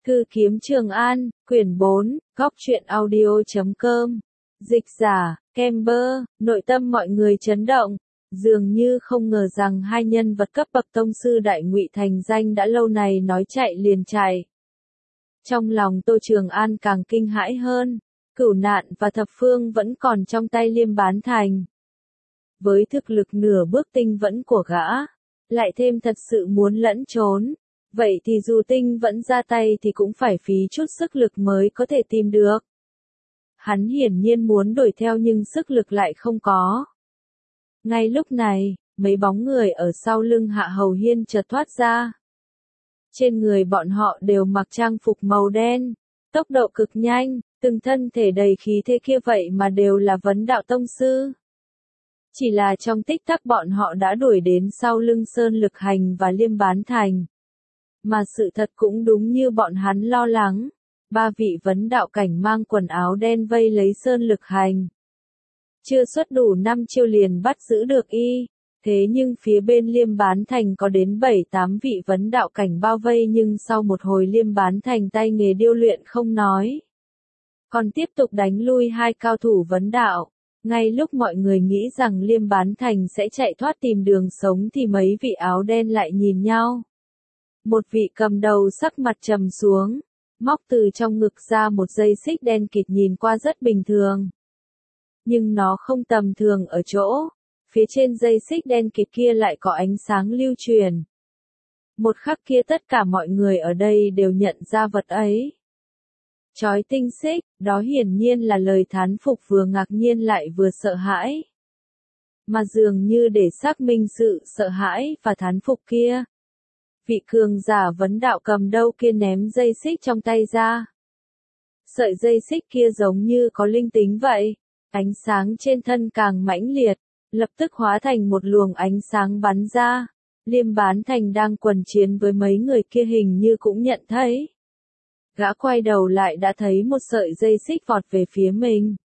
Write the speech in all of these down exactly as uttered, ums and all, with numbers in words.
Thư kiếm Trường An, quyển bốn, góc truyện audio.com. Dịch giả, Kember, nội tâm mọi người chấn động. Dường như không ngờ rằng hai nhân vật cấp bậc tông sư đại ngụy thành danh đã lâu này nói chạy liền chạy. Trong lòng Tô Trường An càng kinh hãi hơn, Cửu Nạn và Thập Phương vẫn còn trong tay Liêm Bán Thành. Với thực lực nửa bước tinh vẫn của gã, lại thêm thật sự muốn lẫn trốn, vậy thì dù tinh vẫn ra tay thì cũng phải phí chút sức lực mới có thể tìm được. Hắn hiển nhiên muốn đuổi theo nhưng sức lực lại không có. Ngay lúc này, mấy bóng người ở sau lưng Hạ Hầu Hiên chợt thoát ra. Trên người bọn họ đều mặc trang phục màu đen, tốc độ cực nhanh, từng thân thể đầy khí thế kia vậy mà đều là vấn đạo tông sư. Chỉ là trong tích tắc bọn họ đã đuổi đến sau lưng Sơn Lực Hành và Liêm Bán Thành. Mà sự thật cũng đúng như bọn hắn lo lắng. Ba vị vấn đạo cảnh mang quần áo đen vây lấy Sơn Lực Hành. Chưa xuất đủ năm chiêu liền bắt giữ được y. Thế nhưng phía bên Liêm Bán Thành có đến bảy tám vị vấn đạo cảnh bao vây nhưng sau một hồi Liêm Bán Thành tay nghề điêu luyện không nói. Còn tiếp tục đánh lui hai cao thủ vấn đạo. Ngay lúc mọi người nghĩ rằng Liêm Bán Thành sẽ chạy thoát tìm đường sống thì mấy vị áo đen lại nhìn nhau. Một vị cầm đầu sắc mặt trầm xuống, móc từ trong ngực ra một dây xích đen kịt nhìn qua rất bình thường. Nhưng nó không tầm thường ở chỗ, phía trên dây xích đen kịt kia lại có ánh sáng lưu truyền. Một khắc kia tất cả mọi người ở đây đều nhận ra vật ấy. Chói tinh xích, đó hiển nhiên là lời thán phục vừa ngạc nhiên lại vừa sợ hãi. Mà dường như để xác minh sự sợ hãi và thán phục kia. Vị cường giả vấn đạo cầm đầu kia ném dây xích trong tay ra. Sợi dây xích kia giống như có linh tính vậy, ánh sáng trên thân càng mãnh liệt, lập tức hóa thành một luồng ánh sáng bắn ra. Liêm Bán Thành đang quần chiến với mấy người kia hình như cũng nhận thấy. Gã quay đầu lại đã thấy một sợi dây xích vọt về phía mình.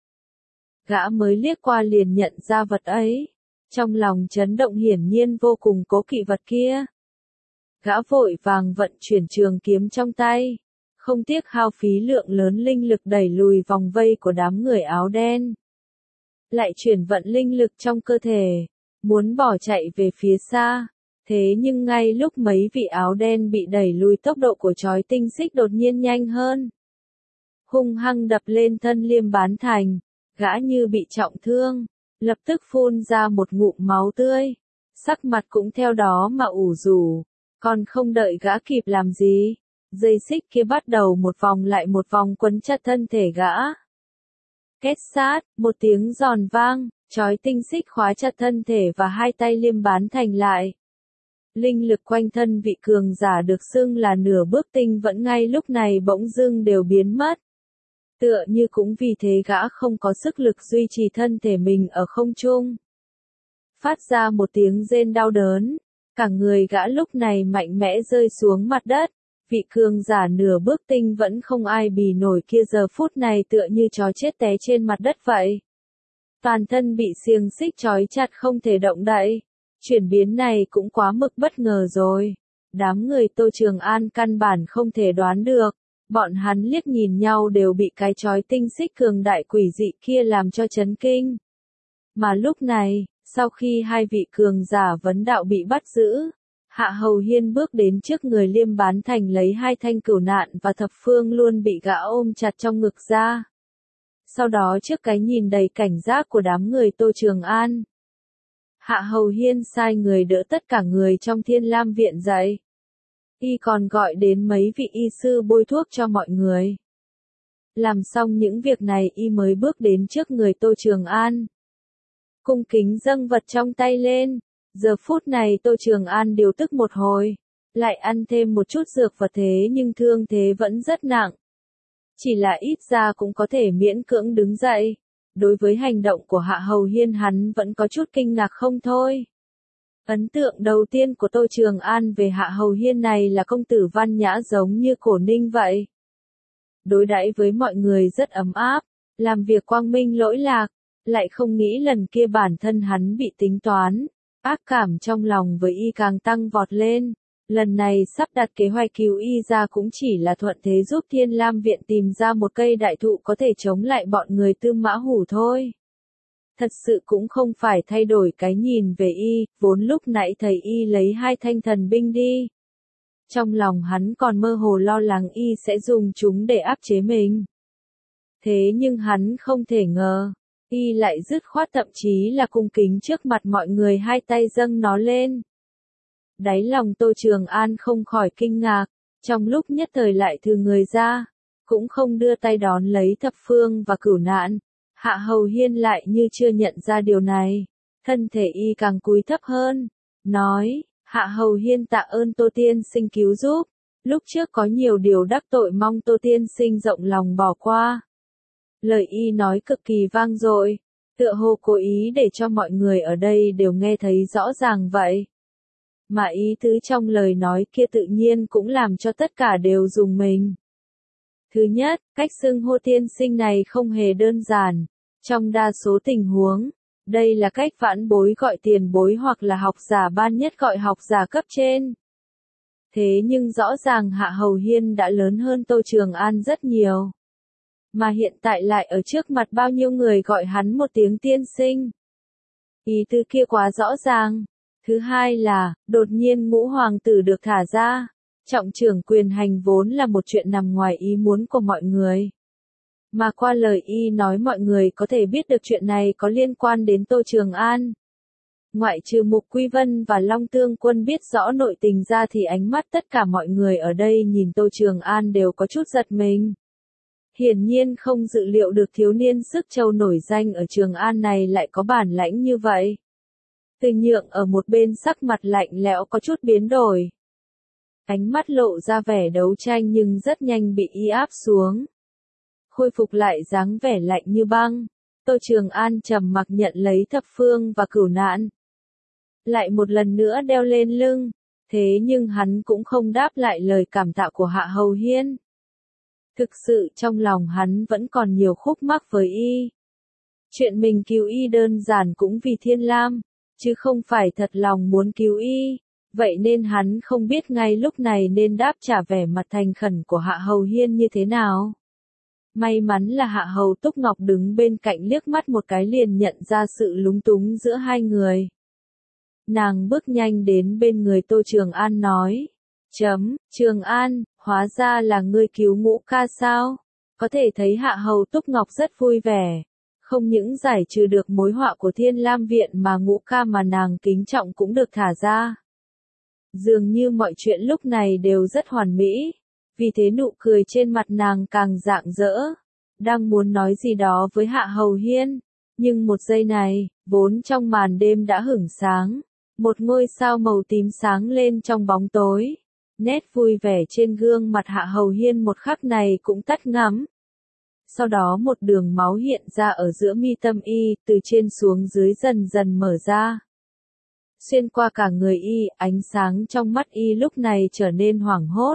Gã mới liếc qua liền nhận ra vật ấy. Trong lòng chấn động hiển nhiên vô cùng cố kỵ vật kia. Gã vội vàng vận chuyển trường kiếm trong tay. Không tiếc hao phí lượng lớn linh lực đẩy lùi vòng vây của đám người áo đen. Lại chuyển vận linh lực trong cơ thể. Muốn bỏ chạy về phía xa. Thế nhưng ngay lúc mấy vị áo đen bị đẩy lùi tốc độ của chói tinh xích đột nhiên nhanh hơn. Hung hăng đập lên thân Liêm Bán Thành, gã như bị trọng thương, lập tức phun ra một ngụm máu tươi, sắc mặt cũng theo đó mà ủ rũ, còn không đợi gã kịp làm gì, dây xích kia bắt đầu một vòng lại một vòng quấn chặt thân thể gã. Két sát, một tiếng giòn vang, chói tinh xích khóa chặt thân thể và hai tay Liêm Bán Thành lại. Linh lực quanh thân vị cường giả được xưng là nửa bước tinh vẫn ngay lúc này bỗng dưng đều biến mất. Tựa như cũng vì thế gã không có sức lực duy trì thân thể mình ở không trung. Phát ra một tiếng rên đau đớn, cả người gã lúc này mạnh mẽ rơi xuống mặt đất. Vị cường giả nửa bước tinh vẫn không ai bì nổi kia giờ phút này tựa như chó chết té trên mặt đất vậy. Toàn thân bị xiềng xích trói chặt không thể động đậy. Chuyển biến này cũng quá mực bất ngờ rồi. Đám người Tô Trường An căn bản không thể đoán được. Bọn hắn liếc nhìn nhau đều bị cái chói tinh xích cường đại quỷ dị kia làm cho chấn kinh. Mà lúc này, sau khi hai vị cường giả vấn đạo bị bắt giữ, Hạ Hầu Hiên bước đến trước người Liêm Bán Thành lấy hai thanh Cửu Nạn và Thập Phương luôn bị gã ôm chặt trong ngực ra. Sau đó trước cái nhìn đầy cảnh giác của đám người Tô Trường An, Hạ Hầu Hiên sai người đỡ tất cả người trong Thiên Lam Viện dậy. Y còn gọi đến mấy vị y sư bôi thuốc cho mọi người. Làm xong những việc này y mới bước đến trước người Tô Trường An. Cung kính dâng vật trong tay lên. Giờ phút này Tô Trường An điều tức một hồi. Lại ăn thêm một chút dược vật thế nhưng thương thế vẫn rất nặng. Chỉ là ít ra cũng có thể miễn cưỡng đứng dậy. Đối với hành động của Hạ Hầu Hiên hắn vẫn có chút kinh ngạc không thôi. Ấn tượng đầu tiên của Tô Trường An về Hạ Hầu Hiên này là công tử văn nhã giống như Cổ Ninh vậy. Đối đãi với mọi người rất ấm áp, làm việc quang minh lỗi lạc, lại không nghĩ lần kia bản thân hắn bị tính toán, ác cảm trong lòng với y càng tăng vọt lên, Lần này sắp đặt kế hoạch cứu y ra cũng chỉ là thuận thế giúp Thiên Lam Viện tìm ra một cây đại thụ có thể chống lại bọn người Tư Mã Hủ thôi. Thật sự cũng không phải thay đổi cái nhìn về y, vốn lúc nãy thấy y lấy hai thanh thần binh đi. Trong lòng hắn còn mơ hồ lo lắng y sẽ dùng chúng để áp chế mình. Thế nhưng hắn không thể ngờ, y lại dứt khoát thậm chí là cung kính trước mặt mọi người hai tay dâng nó lên. Đáy lòng Tô Trường An không khỏi kinh ngạc, trong lúc nhất thời lại thư người ra, cũng không đưa tay đón lấy Thập Phương và Cửu Nạn. Hạ Hầu Hiên lại như chưa nhận ra điều này, thân thể y càng cúi thấp hơn, nói, Hạ Hầu Hiên tạ ơn Tô Tiên Sinh cứu giúp, lúc trước có nhiều điều đắc tội mong Tô Tiên Sinh rộng lòng bỏ qua. Lời y nói cực kỳ vang dội, tựa hồ cố ý để cho mọi người ở đây đều nghe thấy rõ ràng vậy. Mà ý tứ trong lời nói kia tự nhiên cũng làm cho tất cả đều rùng mình. Thứ nhất, cách xưng hô tiên sinh này không hề đơn giản. Trong đa số tình huống, đây là cách vãn bối gọi tiền bối hoặc là học giả ban nhất gọi học giả cấp trên. Thế nhưng rõ ràng Hạ Hầu Hiên đã lớn hơn Tô Trường An rất nhiều. Mà hiện tại lại ở trước mặt bao nhiêu người gọi hắn một tiếng tiên sinh. Ý tứ kia quá rõ ràng. Thứ hai là, đột nhiên ngũ hoàng tử được thả ra. Trọng trưởng quyền hành vốn là một chuyện nằm ngoài ý muốn của mọi người. Mà qua lời y nói mọi người có thể biết được chuyện này có liên quan đến Tô Trường An. Ngoại trừ Mục Quy Vân và Long Tương Quân biết rõ nội tình ra thì ánh mắt tất cả mọi người ở đây nhìn Tô Trường An đều có chút giật mình. Hiển nhiên không dự liệu được thiếu niên sức châu nổi danh ở Trường An này lại có bản lãnh như vậy. Từ Nhượng ở một bên sắc mặt lạnh lẽo có chút biến đổi. Ánh mắt lộ ra vẻ đấu tranh nhưng rất nhanh bị y áp xuống. Khôi phục lại dáng vẻ lạnh như băng. Tô Trường An trầm mặc nhận lấy Thập Phương và Cửu Nạn. Lại một lần nữa đeo lên lưng. Thế nhưng hắn cũng không đáp lại lời cảm tạ của Hạ Hầu Hiên. Thực sự trong lòng hắn vẫn còn nhiều khúc mắc với y. Chuyện mình cứu y đơn giản cũng vì Thiên Lam, chứ không phải thật lòng muốn cứu y. Vậy nên hắn không biết ngay lúc này nên đáp trả vẻ mặt thành khẩn của Hạ Hầu Hiên như thế nào. May mắn là Hạ Hầu Túc Ngọc đứng bên cạnh liếc mắt một cái liền nhận ra sự lúng túng giữa hai người. Nàng bước nhanh đến bên người Tô Trường An nói. Chấm, Trường An, hóa ra là ngươi cứu Ngũ ca sao? Có thể thấy Hạ Hầu Túc Ngọc rất vui vẻ. Không những giải trừ được mối họa của Thiên Lam Viện mà Ngũ ca mà nàng kính trọng cũng được thả ra. Dường như mọi chuyện lúc này đều rất hoàn mỹ. Vì thế nụ cười trên mặt nàng càng rạng rỡ. Đang muốn nói gì đó với Hạ Hầu Hiên. Nhưng một giây này, vốn trong màn đêm đã hửng sáng. Một ngôi sao màu tím sáng lên trong bóng tối. Nét vui vẻ trên gương mặt Hạ Hầu Hiên một khắc này cũng tắt ngắm. Sau đó một đường máu hiện ra ở giữa mi tâm y, từ trên xuống dưới dần dần mở ra. Xuyên qua cả người y, ánh sáng trong mắt y lúc này trở nên hoảng hốt.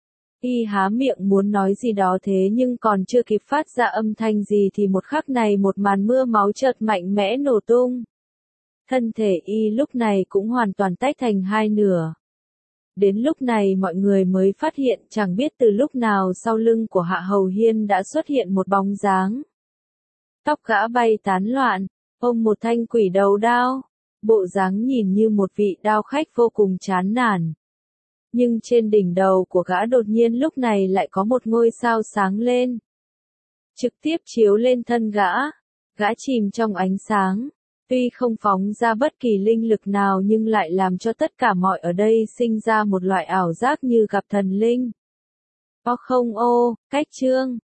Y há miệng muốn nói gì đó thế nhưng còn chưa kịp phát ra âm thanh gì thì một khắc này một màn mưa máu chợt mạnh mẽ nổ tung. Thân thể y lúc này cũng hoàn toàn tách thành hai nửa. Đến lúc này mọi người mới phát hiện chẳng biết từ lúc nào sau lưng của Hạ Hầu Hiên đã xuất hiện một bóng dáng. Tóc gã bay tán loạn, ôm một thanh quỷ đầu đao, bộ dáng nhìn như một vị đao khách vô cùng chán nản. Nhưng trên đỉnh đầu của gã đột nhiên lúc này lại có một ngôi sao sáng lên. Trực tiếp chiếu lên thân gã, gã chìm trong ánh sáng. Tuy không phóng ra bất kỳ linh lực nào nhưng lại làm cho tất cả mọi ở đây sinh ra một loại ảo giác như gặp thần linh. O không ô, cách chương.